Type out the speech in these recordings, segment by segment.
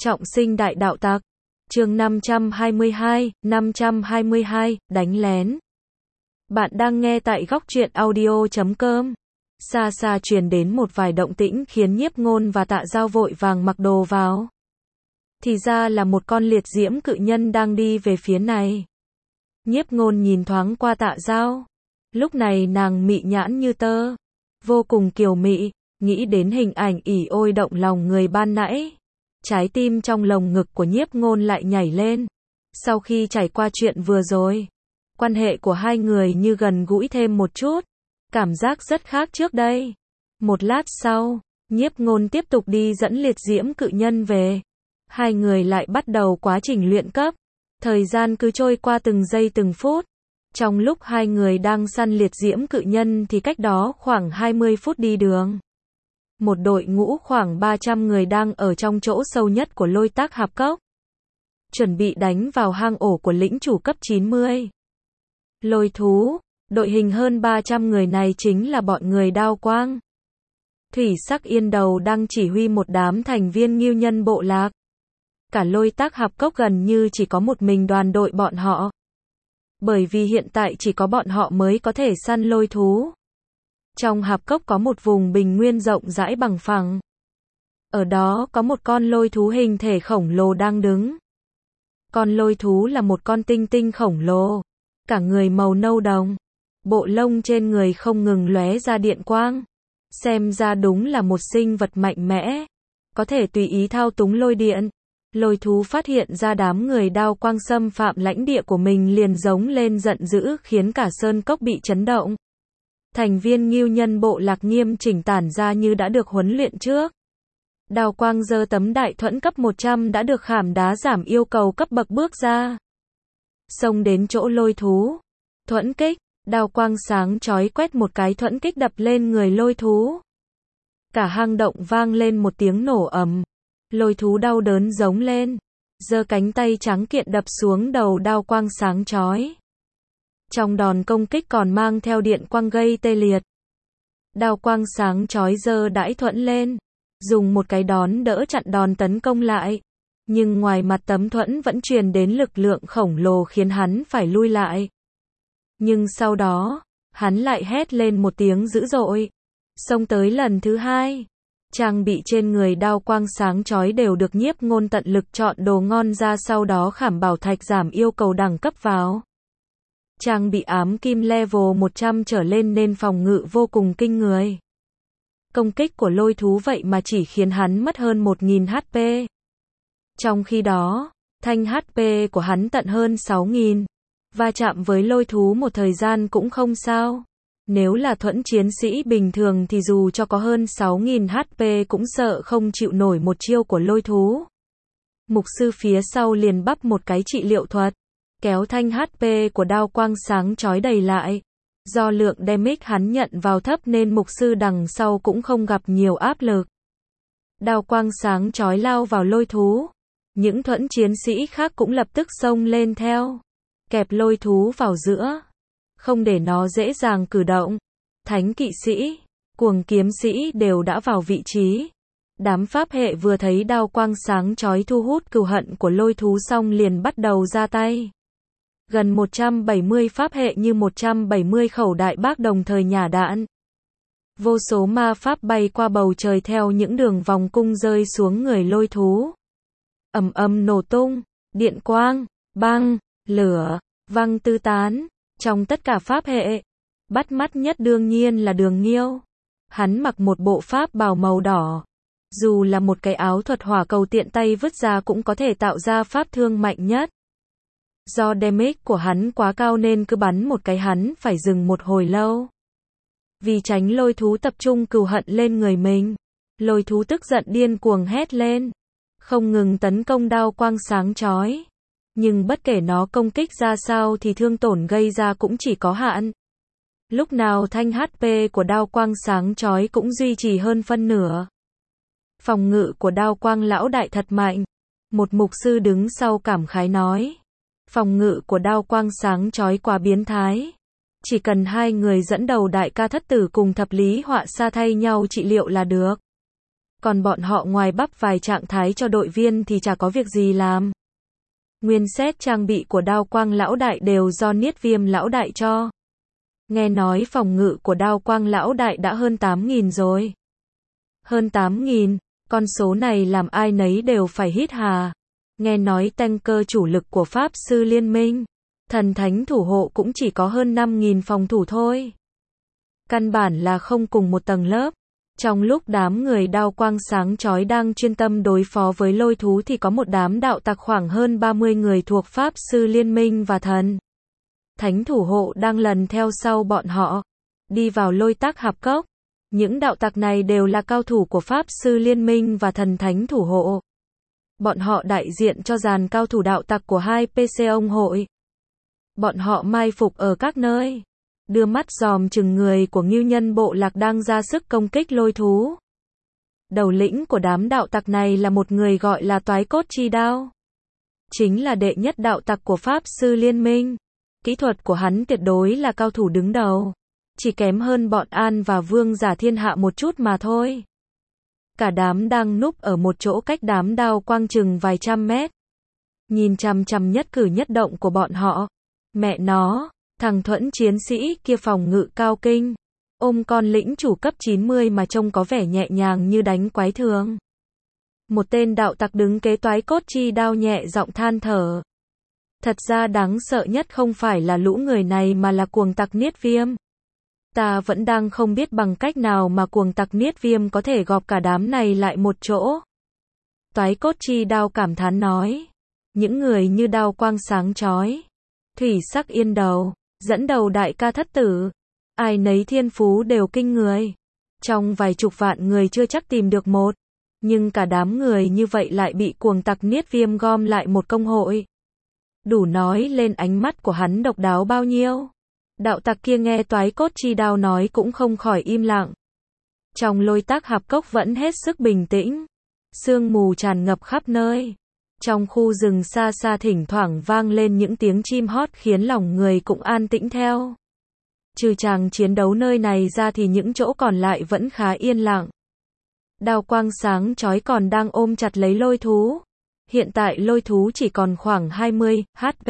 Trọng sinh đại đạo tặc. Chương 522, đánh lén. Bạn đang nghe tại góc truyện audio.com. Xa xa truyền đến một vài động tĩnh khiến Nhiếp Ngôn và Tạ Giao vội vàng mặc đồ vào. Thì ra là một con liệt diễm cự nhân đang đi về phía này. Nhiếp Ngôn nhìn thoáng qua Tạ Giao. Lúc này nàng mị nhãn như tơ, vô cùng kiều mị, nghĩ đến hình ảnh ỉ ôi động lòng người ban nãy. Trái tim trong lồng ngực của Nhiếp Ngôn lại nhảy lên. Sau khi trải qua chuyện vừa rồi, quan hệ của hai người như gần gũi thêm một chút. Cảm giác rất khác trước đây. Một lát sau, Nhiếp Ngôn tiếp tục đi dẫn liệt diễm cự nhân về. Hai người lại bắt đầu quá trình luyện cấp. Thời gian cứ trôi qua từng giây từng phút. Trong lúc hai người đang săn liệt diễm cự nhân thì cách đó khoảng 20 phút đi đường. Một đội ngũ khoảng 300 người đang ở trong chỗ sâu nhất của Lôi Tác Hạp Cốc. Chuẩn bị đánh vào hang ổ của lĩnh chủ cấp 90. Lôi thú, đội hình hơn 300 người này chính là bọn người Đao Quang. Thủy Sắc Yên Đầu đang chỉ huy một đám thành viên Ngưu Nhân bộ lạc. Cả Lôi Tác Hạp Cốc gần như chỉ có một mình đoàn đội bọn họ. Bởi vì hiện tại chỉ có bọn họ mới có thể săn lôi thú. Trong hạp cốc có một vùng bình nguyên rộng rãi bằng phẳng. Ở đó có một con lôi thú hình thể khổng lồ đang đứng. Con lôi thú là một con tinh tinh khổng lồ, cả người màu nâu đồng. Bộ lông trên người không ngừng lóe ra điện quang. Xem ra đúng là một sinh vật mạnh mẽ, có thể tùy ý thao túng lôi điện. Lôi thú phát hiện ra đám người Đao Quang xâm phạm lãnh địa của mình liền giống lên giận dữ khiến cả sơn cốc bị chấn động. Thành viên Ngưu Nhân bộ lạc nghiêm chỉnh tản ra như đã được huấn luyện trước. Đao Quang giơ tấm đại thuẫn cấp 100 đã được khảm đá giảm yêu cầu cấp bậc bước ra. Xông đến chỗ lôi thú. Thuẫn kích, Đao Quang sáng chói quét một cái thuẫn kích đập lên người lôi thú. Cả hang động vang lên một tiếng nổ ầm. Lôi thú đau đớn giống lên, giơ cánh tay trắng kiện đập xuống đầu Đao Quang sáng chói. Trong đòn công kích còn mang theo điện quang gây tê liệt. Đao Quang sáng chói giơ đãi thuẫn lên, dùng một cái đón đỡ chặn đòn tấn công lại. Nhưng ngoài mặt tấm thuẫn vẫn truyền đến lực lượng khổng lồ khiến hắn phải lui lại. Nhưng sau đó, hắn lại hét lên một tiếng dữ dội. Xông tới lần thứ hai. Trang bị trên người Đao Quang sáng chói đều được Nhiếp Ngôn tận lực chọn đồ ngon ra, sau đó khảm bảo thạch giảm yêu cầu đẳng cấp vào. Trang bị ám kim level 100 trở lên nên phòng ngự vô cùng kinh người. Công kích của lôi thú vậy mà chỉ khiến hắn mất hơn 1000 HP. Trong khi đó, thanh HP của hắn tận hơn 6000. Va chạm với lôi thú một thời gian cũng không sao. Nếu là thuẫn chiến sĩ bình thường thì dù cho có hơn 6000 HP cũng sợ không chịu nổi một chiêu của lôi thú. Mục sư phía sau liền bắp một cái trị liệu thuật, kéo thanh HP của Đao Quang sáng chói đầy lại. Do lượng damage hắn nhận vào thấp nên mục sư đằng sau cũng không gặp nhiều áp lực. Đao Quang sáng chói lao vào lôi thú. Những thuẫn chiến sĩ khác cũng lập tức xông lên theo, kẹp lôi thú vào giữa, không để nó dễ dàng cử động. Thánh kỵ sĩ, cuồng kiếm sĩ đều đã vào vị trí. Đám pháp hệ vừa thấy Đao Quang sáng chói thu hút cừu hận của lôi thú xong liền bắt đầu ra tay. Gần 170 pháp hệ như 170 khẩu đại bác đồng thời nhả đạn. Vô số ma pháp bay qua bầu trời theo những đường vòng cung rơi xuống người lôi thú. Ầm ầm nổ tung, điện quang, băng, lửa, văng tứ tán. Trong tất cả pháp hệ, bắt mắt nhất đương nhiên là Đường Nghiêu. Hắn mặc một bộ pháp bào màu đỏ. Dù là một cái áo thuật hỏa cầu tiện tay vứt ra cũng có thể tạo ra pháp thương mạnh nhất. Do damage của hắn quá cao nên cứ bắn một cái hắn phải dừng một hồi lâu. Vì tránh lôi thú tập trung cừu hận lên người mình, lôi thú tức giận điên cuồng hét lên, không ngừng tấn công Đao Quang sáng chói. Nhưng bất kể nó công kích ra sao thì thương tổn gây ra cũng chỉ có hạn. Lúc nào thanh HP của Đao Quang sáng chói cũng duy trì hơn phân nửa. Phòng ngự của Đao Quang lão đại thật mạnh. Một mục sư đứng sau cảm khái nói. Phòng ngự của Đao Quang sáng chói quá biến thái. Chỉ cần hai người dẫn đầu đại ca thất tử cùng thập lý họa sa thay nhau trị liệu là được. Còn bọn họ ngoài bắp vài trạng thái cho đội viên thì chả có việc gì làm. Nguyên set trang bị của Đao Quang lão đại đều do Niết Viêm lão đại cho. Nghe nói phòng ngự của Đao Quang lão đại đã hơn 8.000 rồi. Hơn 8.000, con số này làm ai nấy đều phải hít hà. Nghe nói tanker chủ lực của Pháp Sư Liên minh, thần thánh thủ hộ cũng chỉ có hơn 5.000 phòng thủ thôi. Căn bản là không cùng một tầng lớp. Trong lúc đám người Đao Quang sáng chói đang chuyên tâm đối phó với lôi thú thì có một đám đạo tặc khoảng hơn 30 người thuộc Pháp Sư Liên minh và thần thánh thủ hộ đang lần theo sau bọn họ, đi vào lôi tác hạp cốc. Những đạo tặc này đều là cao thủ của Pháp Sư Liên minh và thần thánh thủ hộ. Bọn họ đại diện cho dàn cao thủ đạo tặc của 2PC ông hội. Bọn họ mai phục ở các nơi, đưa mắt dòm chừng người của Ngưu Nhân bộ lạc đang ra sức công kích lôi thú. Đầu lĩnh của đám đạo tặc này là một người gọi là Toái Cốt Chi Đao. Chính là đệ nhất đạo tặc của Pháp Sư Liên minh. Kỹ thuật của hắn tuyệt đối là cao thủ đứng đầu. Chỉ kém hơn bọn An và Vương Giả Thiên Hạ một chút mà thôi. Cả đám đang núp ở một chỗ cách đám Đao Quang chừng vài trăm mét. Nhìn chằm chằm nhất cử nhất động của bọn họ. Mẹ nó, thằng thuẫn chiến sĩ kia phòng ngự cao kinh. Ôm con lĩnh chủ cấp 90 mà trông có vẻ nhẹ nhàng như đánh quái thường. Một tên đạo tặc đứng kế Toái Cốt Chi Đao nhẹ giọng than thở. Thật ra đáng sợ nhất không phải là lũ người này mà là cuồng tặc Niết Viêm. Ta vẫn đang không biết bằng cách nào mà cuồng tặc Niết Viêm có thể gọp cả đám này lại một chỗ. Toái Cốt Chi Đao cảm thán nói. Những người như Đao Quang sáng chói, Thủy Sắc Yên Đầu, dẫn đầu đại ca thất tử. Ai nấy thiên phú đều kinh người. Trong vài chục vạn người chưa chắc tìm được một. Nhưng cả đám người như vậy lại bị cuồng tặc Niết Viêm gom lại một công hội. Đủ nói lên ánh mắt của hắn độc đáo bao nhiêu. Đạo tặc kia nghe Toái Cốt Chi Đao nói cũng không khỏi im lặng. Trong lôi tác hạp cốc vẫn hết sức bình tĩnh. Sương mù tràn ngập khắp nơi. Trong khu rừng xa xa thỉnh thoảng vang lên những tiếng chim hót khiến lòng người cũng an tĩnh theo. Trừ chàng chiến đấu nơi này ra thì những chỗ còn lại vẫn khá yên lặng. Đao quang sáng chói còn đang ôm chặt lấy lôi thú. Hiện tại lôi thú chỉ còn khoảng 20 HP.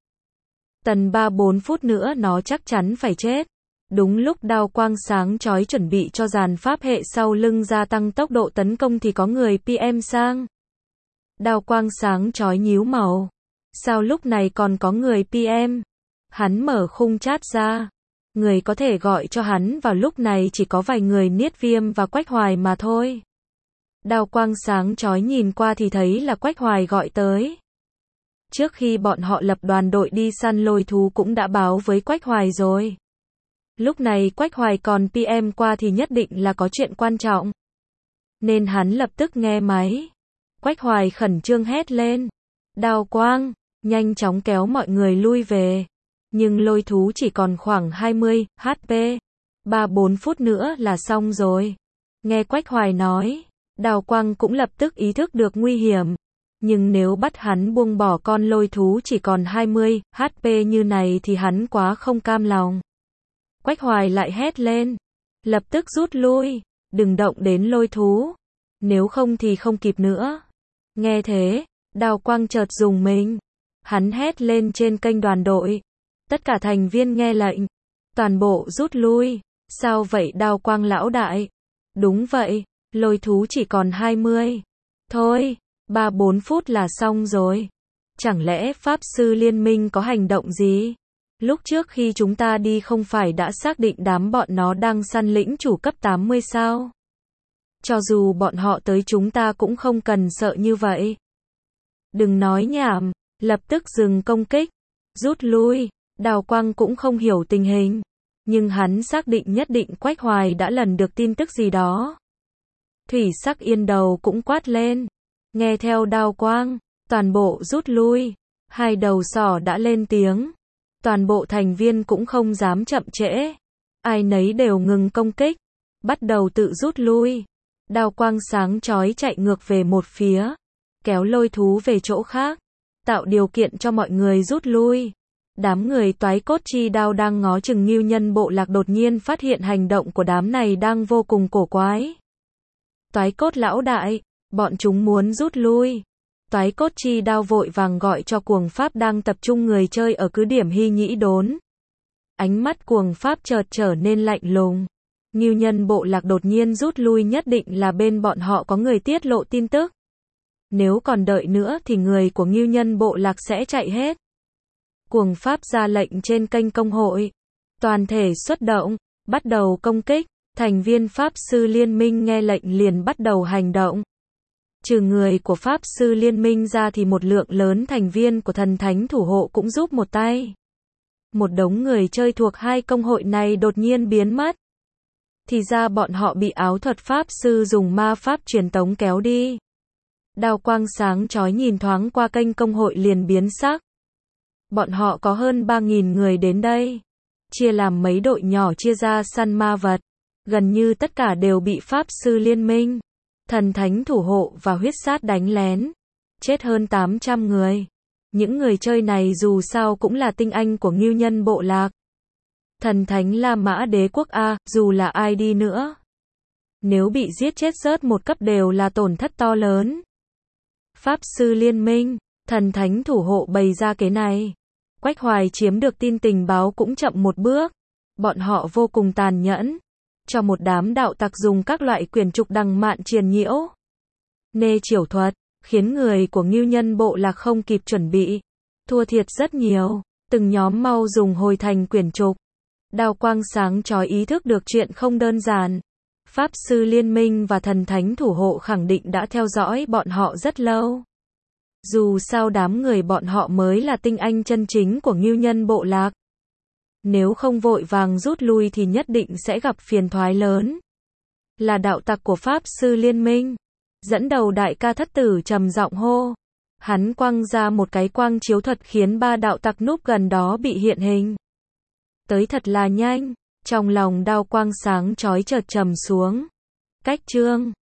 Tầm 3-4 phút nữa nó chắc chắn phải chết. Đúng lúc đao quang sáng chói chuẩn bị cho dàn pháp hệ sau lưng gia tăng tốc độ tấn công thì có người PM sang. Đao quang sáng chói nhíu màu. Sao lúc này còn có người PM? Hắn mở khung chat ra. Người có thể gọi cho hắn vào lúc này chỉ có vài người Niết Viêm và Quách Hoài mà thôi. Đao quang sáng chói nhìn qua thì thấy là Quách Hoài gọi tới. Trước khi bọn họ lập đoàn đội đi săn lôi thú cũng đã báo với Quách Hoài rồi. Lúc này Quách Hoài còn PM qua thì nhất định là có chuyện quan trọng. Nên hắn lập tức nghe máy. Quách Hoài khẩn trương hét lên. Đao quang, nhanh chóng kéo mọi người lui về. Nhưng lôi thú chỉ còn khoảng 20 HP. 3-4 phút nữa là xong rồi. Nghe Quách Hoài nói, Đao quang cũng lập tức ý thức được nguy hiểm. Nhưng nếu bắt hắn buông bỏ con lôi thú chỉ còn 20 HP như này thì hắn quá không cam lòng. Quách Hoài lại hét lên. Lập tức rút lui, đừng động đến lôi thú. Nếu không thì không kịp nữa. Nghe thế, Đao quang chợt rùng mình. Hắn hét lên trên kênh đoàn đội. Tất cả thành viên nghe lệnh. Toàn bộ rút lui. Sao vậy Đao quang lão đại? Đúng vậy, lôi thú chỉ còn 20. Thôi, 3-4 phút là xong rồi. Chẳng lẽ Pháp Sư Liên minh có hành động gì? Lúc trước khi chúng ta đi không phải đã xác định đám bọn nó đang săn lĩnh chủ cấp 80 sao? Cho dù bọn họ tới chúng ta cũng không cần sợ như vậy. Đừng nói nhảm, lập tức dừng công kích. Rút lui, Đao quang cũng không hiểu tình hình. Nhưng hắn xác định nhất định Quách Hoài đã lần được tin tức gì đó. Thủy Sắc Yên Đầu cũng quát lên. Nghe theo Đao quang, toàn bộ rút lui. Hai đầu sỏ đã lên tiếng. Toàn bộ thành viên cũng không dám chậm trễ. Ai nấy đều ngừng công kích. Bắt đầu tự rút lui. Đao quang sáng chói chạy ngược về một phía. Kéo lôi thú về chỗ khác. Tạo điều kiện cho mọi người rút lui. Đám người Toái Cốt Chi Đao đang ngó chừng Ngưu Nhân bộ lạc đột nhiên phát hiện hành động của đám này đang vô cùng cổ quái. Toái cốt lão đại, bọn chúng muốn rút lui. Toái cốt chi đao vội vàng gọi cho cuồng pháp đang tập trung người chơi ở cứ điểm Hy Nhĩ Đốn. Ánh mắt cuồng pháp chợt trở nên lạnh lùng. Ngưu Nhân bộ lạc đột nhiên rút lui nhất định là bên bọn họ có người tiết lộ tin tức. Nếu còn đợi nữa thì người của Ngưu Nhân bộ lạc sẽ chạy hết. Cuồng pháp ra lệnh trên kênh công hội. Toàn thể xuất động, bắt đầu công kích. Thành viên Pháp Sư Liên minh nghe lệnh liền bắt đầu hành động. Trừ người của Pháp Sư Liên minh ra thì một lượng lớn thành viên của thần thánh thủ hộ cũng giúp một tay. Một đống người chơi thuộc hai công hội này đột nhiên biến mất. Thì ra bọn họ bị áo thuật Pháp Sư dùng ma pháp truyền tống kéo đi. Đao quang sáng chói nhìn thoáng qua kênh công hội liền biến sắc. Bọn họ có hơn 3.000 người đến đây. Chia làm mấy đội nhỏ chia ra săn ma vật. Gần như tất cả đều bị Pháp Sư Liên minh, thần thánh thủ hộ và huyết sát đánh lén. Chết hơn 800 người. Những người chơi này dù sao cũng là tinh anh của Ngưu Nhân bộ lạc. Thần thánh La Mã đế quốc A, dù là ai đi nữa. Nếu bị giết chết rớt một cấp đều là tổn thất to lớn. Pháp Sư Liên minh, thần thánh thủ hộ bày ra kế này. Quách Hoài chiếm được tin tình báo cũng chậm một bước. Bọn họ vô cùng tàn nhẫn. Cho một đám đạo tặc dùng các loại quyển trục đằng mạn triền nhiễu. Nê chiểu thuật, khiến người của Ngưu Nhân bộ lạc không kịp chuẩn bị. Thua thiệt rất nhiều, từng nhóm mau dùng hồi thành quyển trục. Đao quang sáng chói ý thức được chuyện không đơn giản. Pháp Sư Liên minh và thần thánh thủ hộ khẳng định đã theo dõi bọn họ rất lâu. Dù sao đám người bọn họ mới là tinh anh chân chính của Ngưu Nhân bộ lạc. Nếu không vội vàng rút lui thì nhất định sẽ gặp phiền toái lớn. Là đạo tặc của Pháp Sư Liên minh. Dẫn đầu đại ca thất tử trầm giọng hô. Hắn quăng ra một cái quang chiếu thuật khiến 3 đạo tặc núp gần đó bị hiện hình. Tới thật là nhanh. Trong lòng đao quang sáng chói chợt trầm xuống. Cách chương